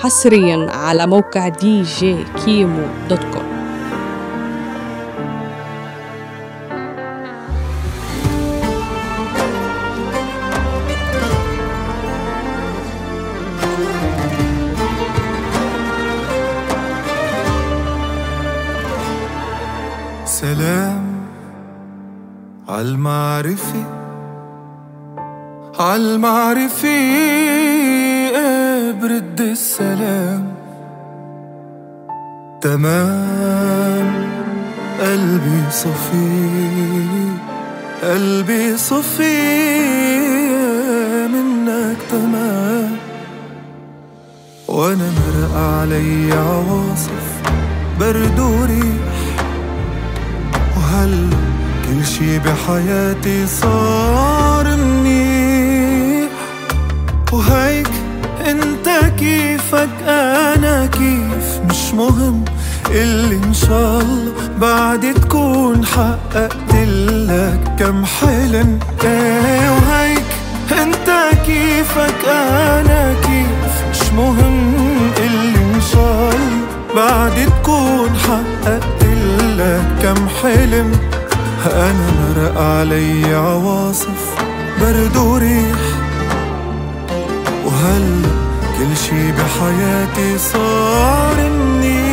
حصريا على موقع djkimo.com. سلام عالمعرفة برد السلام تمام. قلبي صفي منك تمام. وانا مرق علي عواصف برد وريح، وهلا كل شي بحياتي صار منيح. وهيك انت كيفك انا كيف، مش مهم اللي ان شاء الله بعد تكون حققت لك كم حلم. وهيك انت كيفك انا كيف، مش مهم اللي ان شاء الله بعد تكون حققت لك كم حلم. انا مرق علي عواصف برد وريح، وهلا كل شي بحياتي صار منيح.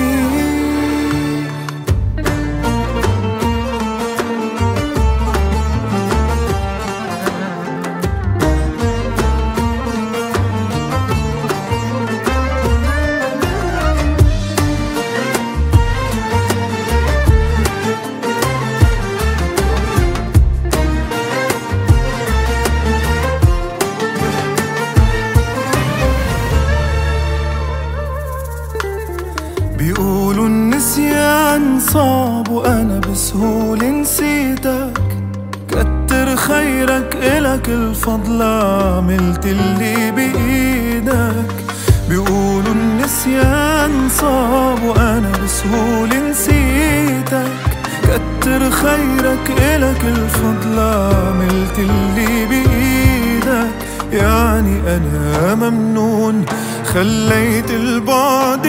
بيقولوا النسيان صعب وانا بسهولة نسيتك، كتر خيرك إلك الفضل عملت اللي بإيدك. بيقولوا النسيان صعب وانا بسهولة نسيتك، كتر خيرك إلك الفضل عملت اللي بإيدك. يعني أنا ممنون خليت البعد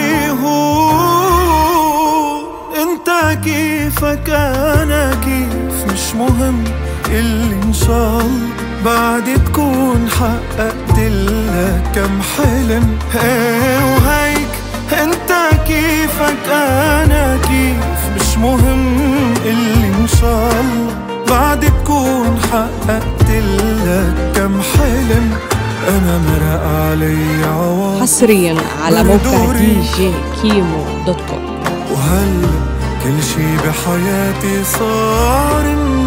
يهون. انت كيفك انا كيف، مش مهم اللي ان شاء الله بعد تكون حققت لك كم حلم. وهيك انت كيفك انا كيف، مش مهم اللي ان شاء الله بعد تكون حققت لك كم حلم. أنا مرق علي عواصف حصريا على موقع djkimo.com. وهلا كل شي بحياتي صار